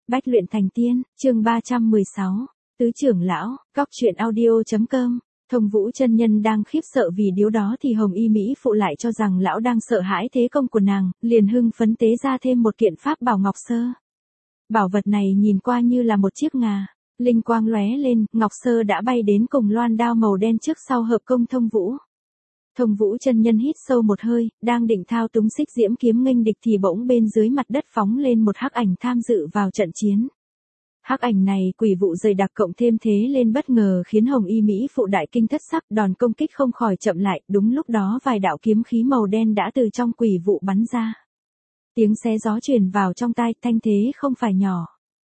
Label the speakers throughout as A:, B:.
A: Bách luyện thành tiên, chương 316, Tứ trưởng lão, Cóc truyện audio.com. Thông Vũ chân nhân đang khiếp sợ vì điều đó thì Hồng Y Mỹ phụ lại cho rằng lão đang sợ hãi thế công của nàng, liền hưng phấn tế ra thêm một kiện pháp bảo ngọc sơ. Bảo vật này nhìn qua như là một chiếc ngà, linh quang lóe lên, ngọc sơ đã bay đến cùng loan đao màu đen trước sau hợp công Thông Vũ. Thông Vũ chân nhân hít sâu một hơi, đang định thao túng xích diễm kiếm nghênh địch thì bỗng bên dưới mặt đất phóng lên một hắc ảnh tham dự vào trận chiến. Hắc ảnh này quỷ vụ dày đặc cộng thêm thế lên bất ngờ khiến Hồng Y Mỹ phụ đại kinh thất sắc, đòn công kích không khỏi chậm lại, đúng lúc đó vài đạo kiếm khí màu đen đã từ trong quỷ vụ bắn ra. Tiếng xé gió truyền vào trong tai, thanh thế không phải nhỏ.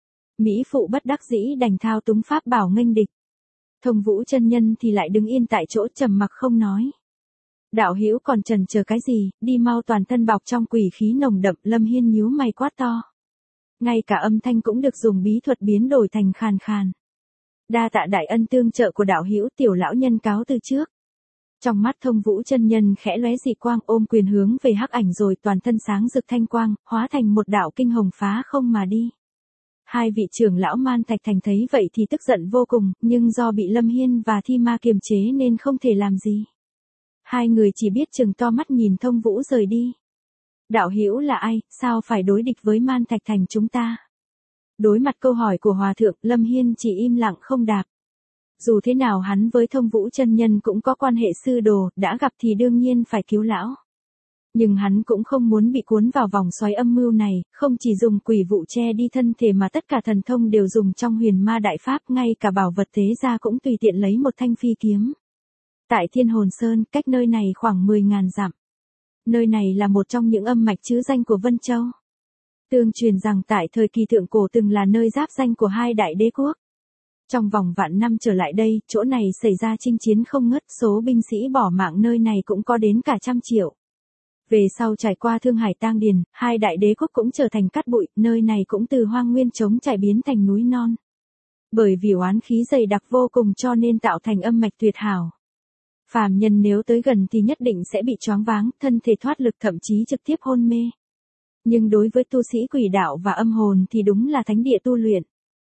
A: Mỹ phụ bất đắc dĩ đành thao túng pháp bảo nghênh địch. Thông Vũ chân nhân thì lại đứng yên tại chỗ trầm mặc không nói. Đạo hữu còn chần chờ cái gì, đi mau, toàn thân bọc trong quỷ khí nồng đậm. Lâm Hiên nhíu mày quát to. Ngay cả âm thanh cũng được dùng bí thuật biến đổi thành khàn khàn. Đa tạ đại ân tương trợ của đạo hữu, tiểu lão nhân cáo từ trước. Trong mắt Thông Vũ chân nhân khẽ lóe dị quang, ôm quyền hướng về hắc ảnh rồi toàn thân sáng rực thanh quang, hóa thành một đạo kinh hồng phá không mà đi. Hai vị trưởng lão Man Thạch Thành thấy vậy thì tức giận vô cùng, nhưng do bị Lâm Hiên và Thi Ma kiềm chế nên không thể làm gì. Hai người chỉ biết trừng to mắt nhìn Thông Vũ rời đi. Đạo hữu là ai, sao phải đối địch với Man Thạch Thành chúng ta? Đối mặt câu hỏi của Hòa thượng, Lâm Hiên chỉ im lặng không đáp. Dù thế nào hắn với Thông Vũ chân nhân cũng có quan hệ sư đồ, đã gặp thì đương nhiên phải cứu lão. Nhưng hắn cũng không muốn bị cuốn vào vòng xoáy âm mưu này, không chỉ dùng quỷ vụ che đi thân thể mà tất cả thần thông đều dùng trong Huyền Ma Đại Pháp, ngay cả bảo vật tế ra cũng tùy tiện lấy một thanh phi kiếm. Tại Thiên Hồn Sơn, cách nơi này khoảng 10.000 dặm. Nơi này là một trong những âm mạch chữ danh của Vân Châu. Tương truyền rằng tại thời kỳ thượng cổ từng là nơi giáp danh của hai đại đế quốc. Trong vòng vạn năm trở lại đây, chỗ này xảy ra chinh chiến không ngớt, số binh sĩ bỏ mạng nơi này cũng có đến cả 100 triệu. Về sau trải qua Thương Hải Tang Điền, hai đại đế quốc cũng trở thành cát bụi, nơi này cũng từ hoang nguyên trống trải biến thành núi non. Bởi vì oán khí dày đặc vô cùng cho nên tạo thành âm mạch tuyệt hảo. Phàm nhân nếu tới gần thì nhất định sẽ bị choáng váng, thân thể thoát lực, thậm chí trực tiếp hôn mê. Nhưng đối với tu sĩ quỷ đạo và âm hồn thì đúng là thánh địa tu luyện.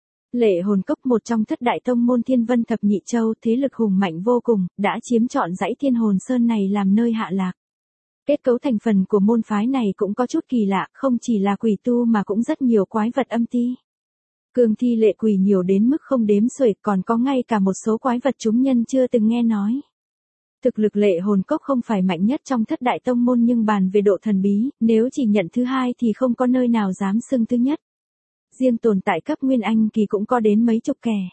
A: Lệ Hồn Cốc, một trong thất đại tông môn Thiên Vân Thập Nhị Châu, thế lực hùng mạnh vô cùng, đã chiếm trọn dãy Thiên Hồn Sơn này làm nơi hạ lạc. Kết cấu thành phần của môn phái này cũng có chút kỳ lạ, không chỉ là quỷ tu mà cũng rất nhiều quái vật âm ti. Cương thi lệ quỷ nhiều đến mức không đếm xuể, còn có ngay cả một số quái vật chúng nhân chưa từng nghe nói. Thực lực Lệ Hồn Cốc không phải mạnh nhất trong thất đại tông môn, nhưng bàn về độ thần bí, nếu chỉ nhận thứ hai thì không có nơi nào dám xưng thứ nhất. Riêng tồn tại cấp Nguyên Anh kỳ cũng có đến mấy chục kẻ.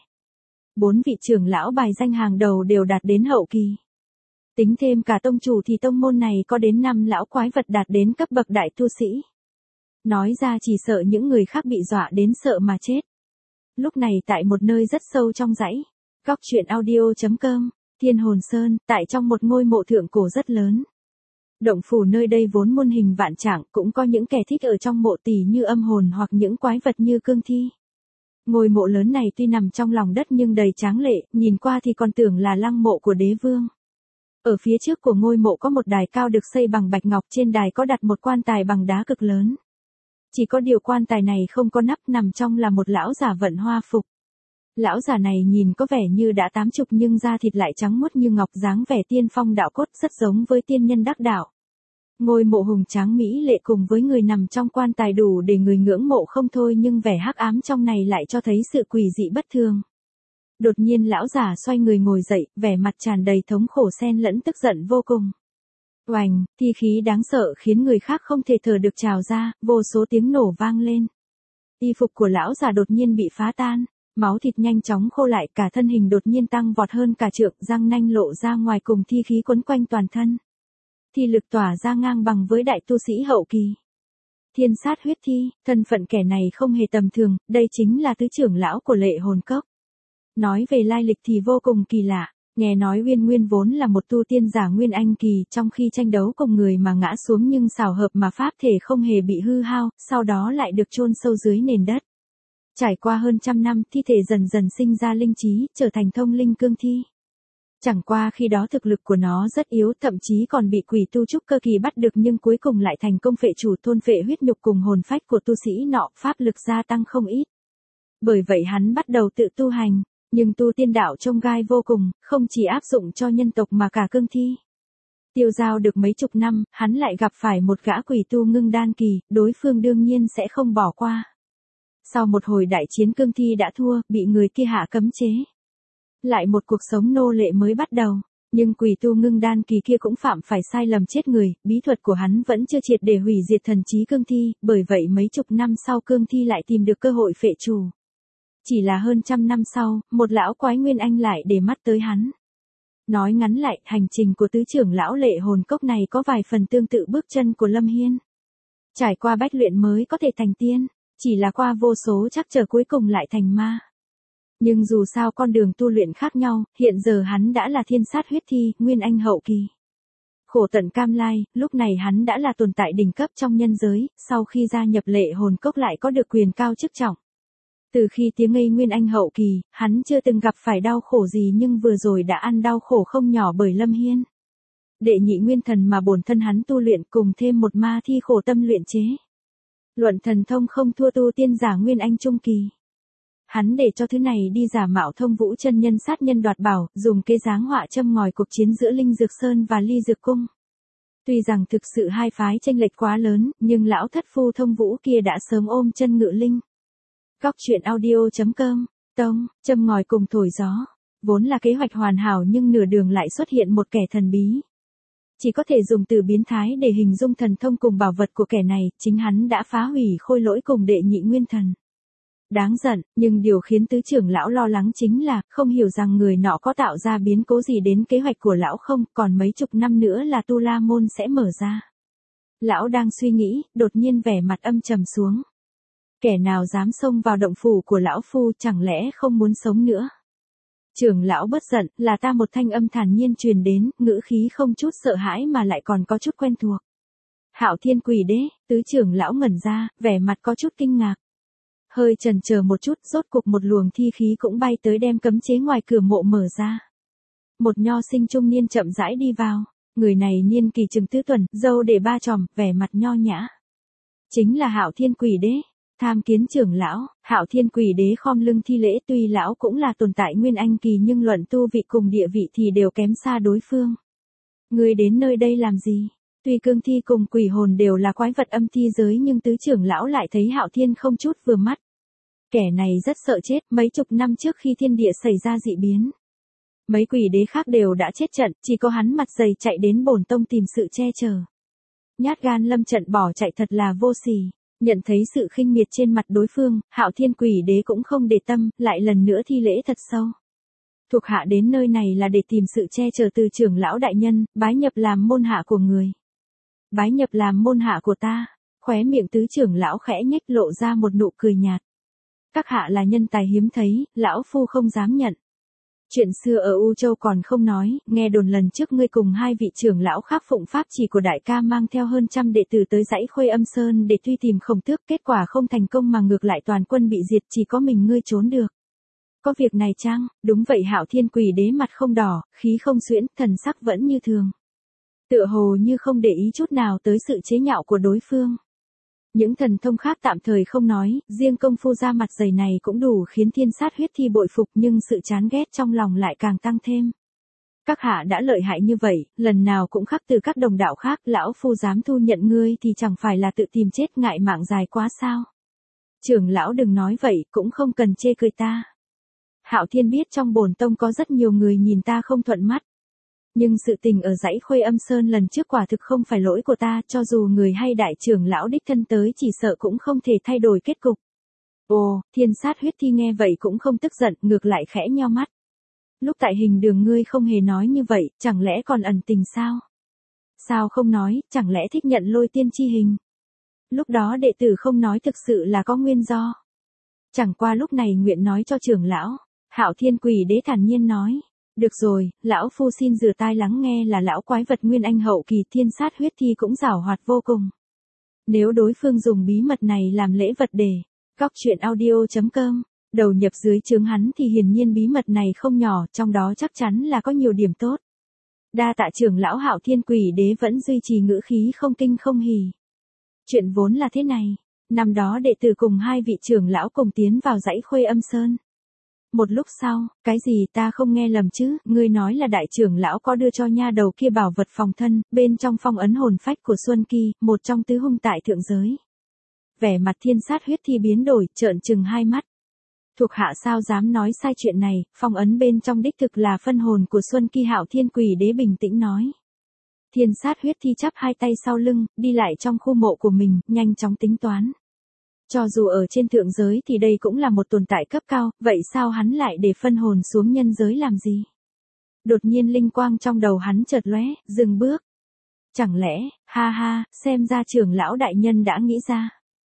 A: 4 vị trưởng lão bài danh hàng đầu đều đạt đến hậu kỳ. Tính thêm cả tông chủ thì tông môn này có đến 5 lão quái vật đạt đến cấp bậc đại tu sĩ. Nói ra chỉ sợ những người khác bị dọa đến sợ mà chết. Lúc này tại một nơi rất sâu trong dãy, Cóc truyện audio.com, Thiên Hồn Sơn, tại trong một ngôi mộ thượng cổ rất lớn. Động phủ nơi đây vốn muôn hình vạn trạng, cũng có những kẻ thích ở trong mộ tỉ như âm hồn hoặc những quái vật như cương thi. Ngôi mộ lớn này tuy nằm trong lòng đất nhưng đầy tráng lệ, nhìn qua thì còn tưởng là lăng mộ của đế vương. Ở phía trước của ngôi mộ có một đài cao được xây bằng bạch ngọc, trên đài có đặt một quan tài bằng đá cực lớn. Chỉ có điều quan tài này không có nắp, nằm trong là một lão giả vận hoa phục. Lão giả này nhìn có vẻ như đã 80 nhưng da thịt lại trắng muốt như ngọc, dáng vẻ tiên phong đạo cốt, rất giống với tiên nhân đắc đạo. Ngôi mộ hùng tráng mỹ lệ cùng với người nằm trong quan tài đủ để người ngưỡng mộ không thôi, nhưng vẻ hắc ám trong này lại cho thấy sự quỷ dị bất thường. Đột nhiên lão giả xoay người ngồi dậy, vẻ mặt tràn đầy thống khổ xen lẫn tức giận vô cùng. Oành, thi khí đáng sợ khiến người khác không thể thở được trào ra, vô số tiếng nổ vang lên. Y phục của lão giả đột nhiên bị phá tan. Máu thịt nhanh chóng khô lại, cả thân hình đột nhiên tăng vọt hơn cả trượng, răng nanh lộ ra ngoài cùng thi khí quấn quanh toàn thân. Thi lực tỏa ra ngang bằng với đại tu sĩ hậu kỳ. Thiên sát huyết thi, thân phận kẻ này không hề tầm thường, đây chính là tứ trưởng lão của Lệ Hồn Cốc. Nói về lai lịch thì vô cùng kỳ lạ, nghe nói Uyên Nguyên vốn là một tu tiên giả Nguyên Anh kỳ, trong khi tranh đấu cùng người mà ngã xuống nhưng xảo hợp mà pháp thể không hề bị hư hao, sau đó lại được chôn sâu dưới nền đất. Trải qua hơn 100 năm, thi thể dần dần sinh ra linh trí, trở thành thông linh cương thi. Chẳng qua khi đó thực lực của nó rất yếu, thậm chí còn bị quỷ tu trúc cơ kỳ bắt được, nhưng cuối cùng lại thành công phệ chủ, thôn phệ huyết nhục cùng hồn phách của tu sĩ nọ, pháp lực gia tăng không ít. Bởi vậy hắn bắt đầu tự tu hành, nhưng tu tiên đạo trông gai vô cùng, không chỉ áp dụng cho nhân tộc mà cả cương thi. Tiêu giao được mấy chục năm, hắn lại gặp phải một gã quỷ tu ngưng đan kỳ, đối phương đương nhiên sẽ không bỏ qua. Sau một hồi đại chiến cương thi đã thua, bị người kia hạ cấm chế. Lại một cuộc sống nô lệ mới bắt đầu, nhưng quỷ tu ngưng đan kỳ kia cũng phạm phải sai lầm chết người, bí thuật của hắn vẫn chưa triệt để hủy diệt thần trí cương thi, bởi vậy mấy chục năm sau cương thi lại tìm được cơ hội phệ trù. Chỉ là hơn 100 năm sau, một lão quái Nguyên Anh lại để mắt tới hắn. Nói ngắn lại, hành trình của tứ trưởng lão lệ hồn cốc này có vài phần tương tự bước chân của Lâm Hiên. Trải qua bách luyện mới có thể thành tiên, chỉ là qua vô số trắc trở cuối cùng lại thành ma. Nhưng dù sao con đường tu luyện khác nhau, hiện giờ hắn đã là thiên sát huyết thi, Nguyên Anh hậu kỳ. Khổ tận cam lai, lúc này hắn đã là tồn tại đỉnh cấp trong nhân giới, sau khi gia nhập lệ hồn cốc lại có được quyền cao chức trọng. Từ khi tiếng ngây Nguyên Anh hậu kỳ, hắn chưa từng gặp phải đau khổ gì nhưng vừa rồi đã ăn đau khổ không nhỏ bởi Lâm Hiên. Đệ nhị nguyên thần mà bổn thân hắn tu luyện cùng thêm một ma thi khổ tâm luyện chế. Luận thần thông không thua tu tiên giả Nguyên Anh trung kỳ. Hắn để cho thứ này đi giả mạo Thông Vũ chân nhân sát nhân đoạt bảo, dùng kế dáng họa châm ngòi cuộc chiến giữa Linh Dược Sơn và Ly Dược Cung. Tuy rằng thực sự hai phái chênh lệch quá lớn, nhưng lão thất phu Thông Vũ kia đã sớm ôm chân ngự linh. Góc truyện audio.com, tông, châm ngòi cùng thổi gió. Vốn là kế hoạch hoàn hảo nhưng nửa đường lại xuất hiện một kẻ thần bí. Chỉ có thể dùng từ biến thái để hình dung thần thông cùng bảo vật của kẻ này, chính hắn đã phá hủy khôi lỗi cùng đệ nhị nguyên thần. Đáng giận, nhưng điều khiến tứ trưởng lão lo lắng chính là, không hiểu rằng người nọ có tạo ra biến cố gì đến kế hoạch của lão không, còn mấy chục năm nữa là Tu La Môn sẽ mở ra. Lão đang suy nghĩ, đột nhiên vẻ mặt âm trầm xuống. Kẻ nào dám xông vào động phủ của lão phu chẳng lẽ không muốn sống nữa. Trưởng lão bất giận, là ta, một thanh âm thản nhiên truyền đến, ngữ khí không chút sợ hãi mà lại còn có chút quen thuộc. Hạo Thiên Quỷ Đế, tứ trưởng lão ngẩn ra, vẻ mặt có chút kinh ngạc. Hơi chần chờ một chút, rốt cục một luồng thi khí cũng bay tới đem cấm chế ngoài cửa mộ mở ra. Một nho sinh trung niên chậm rãi đi vào, người này niên kỳ chừng tứ tuần, râu để ba chòm, vẻ mặt nho nhã. Chính là Hạo Thiên Quỷ Đế. Tham kiến trưởng lão, Hạo Thiên Quỷ Đế khom lưng thi lễ, tuy lão cũng là tồn tại Nguyên Anh kỳ nhưng luận tu vị cùng địa vị thì đều kém xa đối phương. Người đến nơi đây làm gì? Tuy cương thi cùng quỷ hồn đều là quái vật âm thi giới nhưng tứ trưởng lão lại thấy Hạo Thiên không chút vừa mắt. Kẻ này rất sợ chết, mấy chục năm trước khi thiên địa xảy ra dị biến. Mấy quỷ đế khác đều đã chết trận, chỉ có hắn mặt dày chạy đến bổn tông tìm sự che chở. Nhát gan lâm trận bỏ chạy thật là vô sỉ. Nhận thấy sự khinh miệt trên mặt đối phương, Hạo Thiên Quỷ Đế cũng không để tâm, lại lần nữa thi lễ thật sâu. Thuộc hạ đến nơi này là để tìm sự che chở từ trưởng lão đại nhân, bái nhập làm môn hạ của người. Bái nhập làm môn hạ của ta, khóe miệng tứ trưởng lão khẽ nhếch lộ ra một nụ cười nhạt. Các hạ là nhân tài hiếm thấy, lão phu không dám nhận. Chuyện xưa ở U Châu còn không nói, nghe đồn lần trước ngươi cùng hai vị trưởng lão khác phụng pháp chỉ của đại ca mang theo hơn 100 đệ tử tới dãy Khuê Âm Sơn để truy tìm Khổng Tước, kết quả không thành công mà ngược lại toàn quân bị diệt, chỉ có mình ngươi trốn được. Có việc này chăng? Đúng vậy. Hạo Thiên Quỷ Đế mặt không đỏ, khí không xuyễn, thần sắc vẫn như thường. Tựa hồ như không để ý chút nào tới sự chế nhạo của đối phương. Những thần thông khác tạm thời không nói, riêng công phu ra mặt dày này cũng đủ khiến thiên sát huyết thi bội phục nhưng sự chán ghét trong lòng lại càng tăng thêm. Các hạ đã lợi hại như vậy, lần nào cũng khắc từ các đồng đạo khác, lão phu dám thu nhận ngươi thì chẳng phải là tự tìm chết, ngại mạng dài quá sao. Trưởng lão đừng nói vậy, cũng không cần chê cười ta. Hạo Thiên biết trong bổn tông có rất nhiều người nhìn ta không thuận mắt. Nhưng sự tình ở dãy Khuê Âm Sơn lần trước quả thực không phải lỗi của ta, cho dù người hay đại trưởng lão đích thân tới chỉ sợ cũng không thể thay đổi kết cục. Ồ, thiên sát huyết thi nghe vậy cũng không tức giận, ngược lại khẽ nheo mắt. Lúc tại hình đường ngươi không hề nói như vậy, chẳng lẽ còn ẩn tình sao? Sao không nói, chẳng lẽ thích nhận Lôi Tiên chi hình? Lúc đó đệ tử không nói thực sự là có nguyên do. Chẳng qua lúc này nguyện nói cho trưởng lão. Hạo Thiên Quỷ Đế thản nhiên nói. Được rồi, lão phu xin rửa tai lắng nghe, là lão quái vật Nguyên Anh hậu kỳ thiên sát huyết thi cũng giảo hoạt vô cùng. Nếu đối phương dùng bí mật này làm lễ vật để góc truyện audio.com đầu nhập dưới trướng hắn thì hiển nhiên bí mật này không nhỏ, trong đó chắc chắn là có nhiều điểm tốt. Đa tạ trưởng lão. Hạo Thiên Quỷ Đế vẫn duy trì ngữ khí không kinh không hỉ. Chuyện vốn là thế này, Năm đó đệ tử cùng hai vị trưởng lão cùng tiến vào dãy Khuê Âm Sơn. Một lúc sau, cái gì ta không nghe lầm chứ, ngươi nói là đại trưởng lão có đưa cho nha đầu kia bảo vật phòng thân, bên trong phong ấn hồn phách của Xuân Kỳ, một trong tứ hung tại thượng giới. Vẻ mặt Thiên Sát Huyết Thi biến đổi, trợn trừng hai mắt. Thuộc hạ sao dám nói sai chuyện này, phong ấn bên trong đích thực là phân hồn của Xuân Kỳ. Hạo Thiên Quỷ Đế bình tĩnh nói. Thiên Sát Huyết Thi chắp hai tay sau lưng, đi lại trong khu mộ của mình, nhanh chóng tính toán. Cho dù ở trên thượng giới thì đây cũng là một tồn tại cấp cao, vậy sao hắn lại để phân hồn xuống nhân giới làm gì? Đột nhiên linh quang trong đầu hắn chợt lóe, dừng bước. Chẳng lẽ, ha ha, xem ra trưởng lão đại nhân đã nghĩ ra.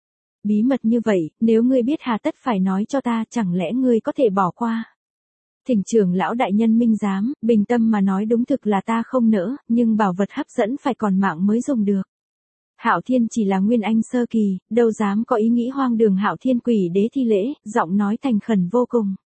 A: Bí mật như vậy, nếu ngươi biết hà tất phải nói cho ta, chẳng lẽ ngươi có thể bỏ qua? Thỉnh trưởng lão đại nhân minh giám, bình tâm mà nói đúng thực là ta không nỡ, nhưng bảo vật hấp dẫn phải còn mạng mới dùng được. Hạo Thiên chỉ là nguyên anh sơ kỳ, đâu dám có ý nghĩ hoang đường. Hạo Thiên Quỷ Đế thi lễ, giọng nói thành khẩn vô cùng.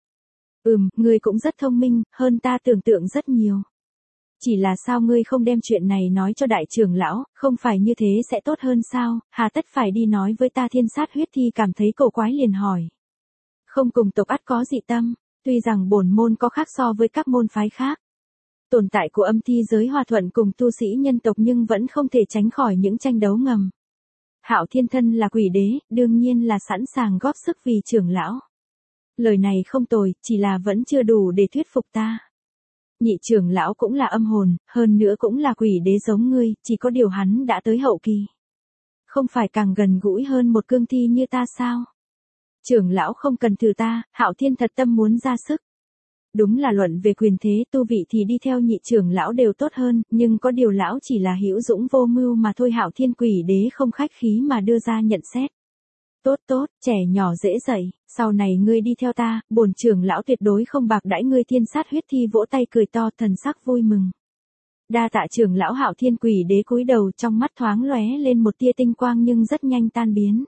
A: Ngươi cũng rất thông minh, hơn ta tưởng tượng rất nhiều. Chỉ là sao ngươi không đem chuyện này nói cho đại trưởng lão, không phải như thế sẽ tốt hơn sao, hà tất phải đi nói với ta? Thiên Sát Huyết Thi cảm thấy cổ quái liền hỏi. Không cùng tộc ắt có dị tâm, tuy rằng bổn môn có khác so với các môn phái khác. Tồn tại của âm thi giới hòa thuận cùng tu sĩ nhân tộc nhưng vẫn không thể tránh khỏi những tranh đấu ngầm. Hạo Thiên thân là quỷ đế, đương nhiên là sẵn sàng góp sức vì trưởng lão. Lời này không tồi, chỉ là vẫn chưa đủ để thuyết phục ta. Nhị trưởng lão cũng là âm hồn, hơn nữa cũng là quỷ đế giống ngươi, chỉ có điều hắn đã tới hậu kỳ. Không phải càng gần gũi hơn một cương thi như ta sao? Trưởng lão không cần thử ta, Hạo Thiên thật tâm muốn ra sức. Đúng là luận về quyền thế tu vị thì đi theo nhị trưởng lão đều tốt hơn, nhưng có điều lão chỉ là hữu dũng vô mưu mà thôi. Hạo Thiên Quỷ Đế không khách khí mà đưa ra nhận xét. Tốt, trẻ nhỏ dễ dạy, sau này ngươi đi theo ta, bổn trưởng lão tuyệt đối không bạc đãi ngươi. Thiên Sát Huyết Thi vỗ tay cười to, thần sắc vui mừng. Đa tạ trưởng lão. Hạo Thiên Quỷ Đế cúi đầu, trong mắt thoáng lóe lên một tia tinh quang nhưng rất nhanh tan biến.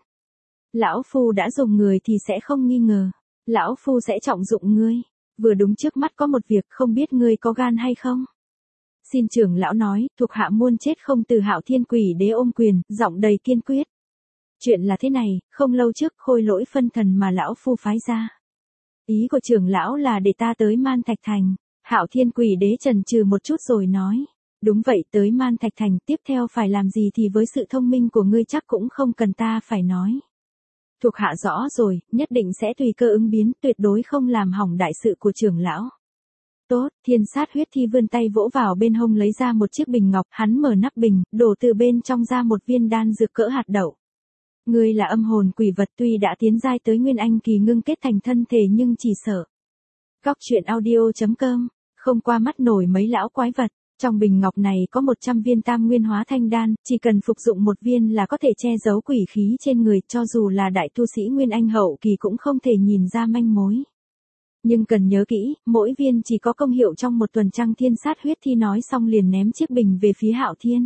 A: Lão phu đã dùng người thì sẽ không nghi ngờ, lão phu sẽ trọng dụng ngươi. Vừa đúng trước mắt có một việc, không biết ngươi có gan hay không? Xin trưởng lão nói, thuộc hạ muôn chết không từ. Hạo Thiên Quỷ Đế ôm quyền, giọng đầy kiên quyết. Chuyện là thế này, không lâu trước Khôi Lỗi phân thần mà lão phu phái ra. Ý của trưởng lão là để ta tới Man Thạch Thành. Hạo Thiên Quỷ Đế chần chừ một chút rồi nói. Đúng vậy, tới Man Thạch Thành, tiếp theo phải làm gì thì với sự thông minh của ngươi chắc cũng không cần ta phải nói. Thuộc hạ rõ rồi, nhất định sẽ tùy cơ ứng biến, tuyệt đối không làm hỏng đại sự của trưởng lão. Tốt, Thiên Sát Huyết Thi vươn tay vỗ vào bên hông lấy ra một chiếc bình ngọc, hắn mở nắp bình, đổ từ bên trong ra một viên đan dược cỡ hạt đậu. Ngươi là âm hồn quỷ vật, tuy đã tiến giai tới nguyên anh kỳ ngưng kết thành thân thể nhưng chỉ sợ. Góc truyện audio.com, không qua mắt nổi mấy lão quái vật. Trong bình ngọc này có 100 viên tam nguyên hóa thanh đan, chỉ cần phục dụng một viên là có thể che giấu quỷ khí trên người, cho dù là đại tu sĩ nguyên anh hậu kỳ cũng không thể nhìn ra manh mối. Nhưng cần nhớ kỹ, mỗi viên chỉ có công hiệu trong một tuần trăng. Thiên Sát Huyết Thi nói xong liền ném chiếc bình về phía Hạo Thiên.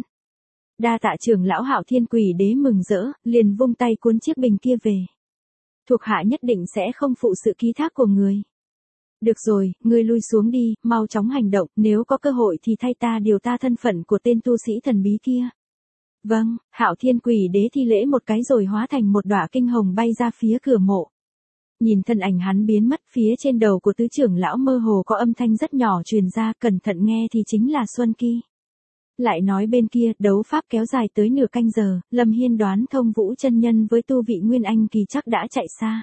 A: Đa tạ trưởng lão. Hạo Thiên Quỷ Đế mừng rỡ, liền vung tay cuốn chiếc bình kia về. Thuộc hạ nhất định sẽ không phụ sự ký thác của người. Được rồi, ngươi lui xuống đi, mau chóng hành động, nếu có cơ hội thì thay ta điều ta thân phận của tên tu sĩ thần bí kia. Vâng, Hạo Thiên Quỷ Đế thi lễ một cái rồi hóa thành một đóa kinh hồng bay ra phía cửa mộ. Nhìn thân ảnh hắn biến mất, phía trên đầu của tứ trưởng lão mơ hồ có âm thanh rất nhỏ truyền ra, cẩn thận nghe thì chính là Xuân Kỳ. Lại nói bên kia, đấu pháp kéo dài tới nửa canh giờ, Lâm Hiên đoán Thông Vũ chân nhân với tu vị nguyên anh kỳ chắc đã chạy xa.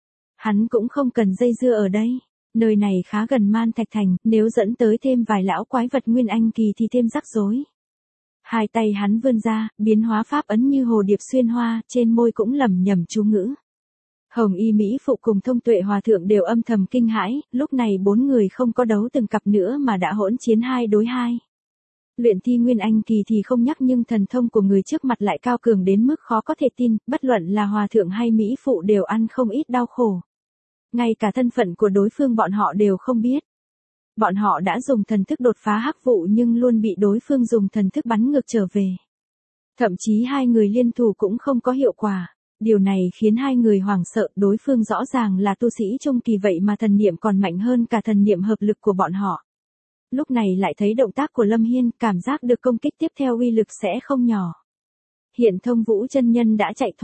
A: Hắn cũng không cần dây dưa ở đây. Nơi này khá gần Man Thạch Thành, nếu dẫn tới thêm vài lão quái vật nguyên anh kỳ thì thêm rắc rối. Hai tay hắn vươn ra, biến hóa pháp ấn như hồ điệp xuyên hoa, trên môi cũng lẩm nhẩm chú ngữ. Hồng Y Mỹ Phụ cùng Thông Tuệ Hòa Thượng đều âm thầm kinh hãi, lúc này bốn người không có đấu từng cặp nữa mà đã hỗn chiến 2 đối 2. Luyện thi nguyên anh kỳ thì không nhắc, nhưng thần thông của người trước mặt lại cao cường đến mức khó có thể tin, bất luận là Hòa Thượng hay Mỹ Phụ đều ăn không ít đau khổ. Ngay cả thân phận của đối phương bọn họ đều không biết. Bọn họ đã dùng thần thức đột phá hắc vụ nhưng luôn bị đối phương dùng thần thức bắn ngược trở về. Thậm chí hai người liên thủ cũng không có hiệu quả. Điều này khiến hai người hoảng sợ, đối phương rõ ràng là tu sĩ trung kỳ vậy mà thần niệm còn mạnh hơn cả thần niệm hợp lực của bọn họ. Lúc này lại thấy động tác của Lâm Hiên, cảm giác được công kích tiếp theo uy lực sẽ không nhỏ. Hiện Thông Vũ chân nhân đã chạy thoát,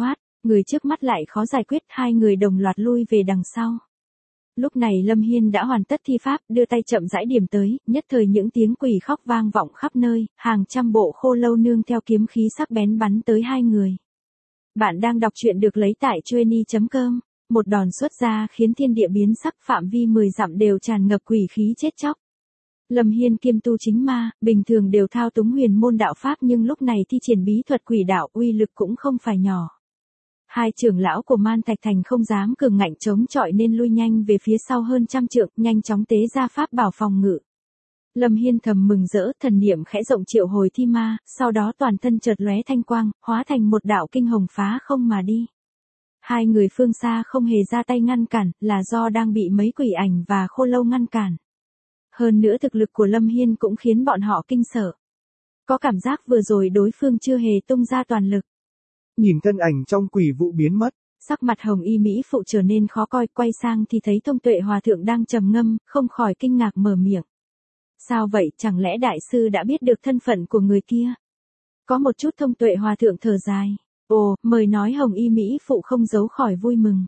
A: Người trước mắt lại khó giải quyết, hai người đồng loạt lui về đằng sau. Lúc này Lâm Hiên đã hoàn tất thi pháp, đưa tay chậm rãi điểm tới, nhất thời những tiếng quỷ khóc vang vọng khắp nơi, hàng trăm bộ khô lâu nương theo kiếm khí sắc bén bắn tới hai người. Bạn đang đọc truyện được lấy tại trueni.com, một đòn xuất ra khiến thiên địa biến sắc, phạm vi 10 dặm đều tràn ngập quỷ khí chết chóc. Lâm Hiên kiêm tu chính ma, bình thường đều thao túng huyền môn đạo pháp nhưng lúc này thi triển bí thuật quỷ đạo uy lực cũng không phải nhỏ. Hai trưởng lão của Man Thạch Thành không dám cường ngạnh chống chọi nên lui nhanh về phía sau hơn trăm trượng, nhanh chóng tế ra pháp bảo phòng ngự. Lâm Hiên thầm mừng rỡ, thần niệm khẽ rộng triệu hồi thi ma, sau đó toàn thân chợt lóe thanh quang, hóa thành một đạo kinh hồng phá không mà đi. Hai người phương xa không hề ra tay ngăn cản, là do đang bị mấy quỷ ảnh và khô lâu ngăn cản. Hơn nữa thực lực của Lâm Hiên cũng khiến bọn họ kinh sợ. Có cảm giác vừa rồi đối phương chưa hề tung ra toàn lực.
B: Nhìn thân ảnh trong quỷ vụ biến mất.
A: Sắc mặt hồng y mỹ phụ trở nên khó coi, quay sang thì thấy Thông Tuệ Hòa Thượng đang trầm ngâm, không khỏi kinh ngạc mở miệng. Sao vậy, chẳng lẽ đại sư đã biết được thân phận của người kia? Có một chút Thông Tuệ Hòa Thượng thở dài. Ồ, mời nói hồng y mỹ phụ không giấu khỏi vui mừng.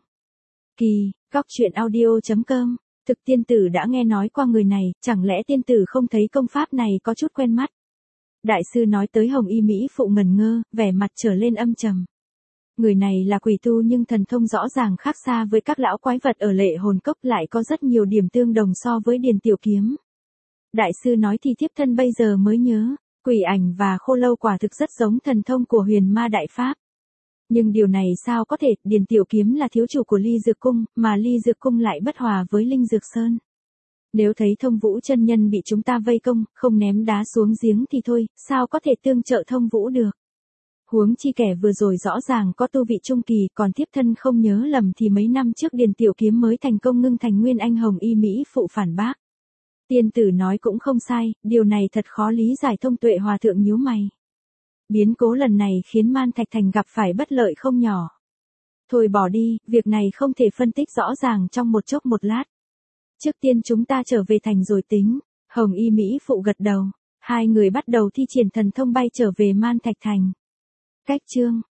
A: Kỳ, góc truyện audio.com, thực tiên tử đã nghe nói qua người này, chẳng lẽ tiên tử không thấy công pháp này có chút quen mắt? Đại sư nói tới hồng y mỹ phụ ngần ngơ, vẻ mặt trở lên âm trầm. Người này là quỷ tu nhưng thần thông rõ ràng khác xa với các lão quái vật ở Lệ Hồn Cốc, lại có rất nhiều điểm tương đồng so với Điền Tiểu Kiếm. Đại sư nói thì thiếp thân bây giờ mới nhớ, quỷ ảnh và khô lâu quả thực rất giống thần thông của huyền ma đại pháp. Nhưng điều này sao có thể, Điền Tiểu Kiếm là thiếu chủ của Ly Dược Cung, mà Ly Dược Cung lại bất hòa với Linh Dược Sơn. Nếu thấy Thông Vũ chân nhân bị chúng ta vây công, không ném đá xuống giếng thì thôi, sao có thể tương trợ Thông Vũ được. Huống chi kẻ vừa rồi rõ ràng có tu vị trung kỳ, còn thiếp thân không nhớ lầm thì mấy năm trước Điền Tiểu Kiếm mới thành công ngưng thành nguyên anh hồng y mỹ phụ phản bác. Tiên tử nói cũng không sai, điều này thật khó lý giải. Thông Tuệ Hòa Thượng nhíu mày. Biến cố lần này khiến Man Thạch Thành gặp phải bất lợi không nhỏ. Thôi bỏ đi, việc này không thể phân tích rõ ràng trong một chốc một lát. Trước tiên chúng ta trở về thành rồi tính. Hồng y mỹ phụ gật đầu. Hai người bắt đầu thi triển thần thông bay trở về Man Thạch Thành. Cách chương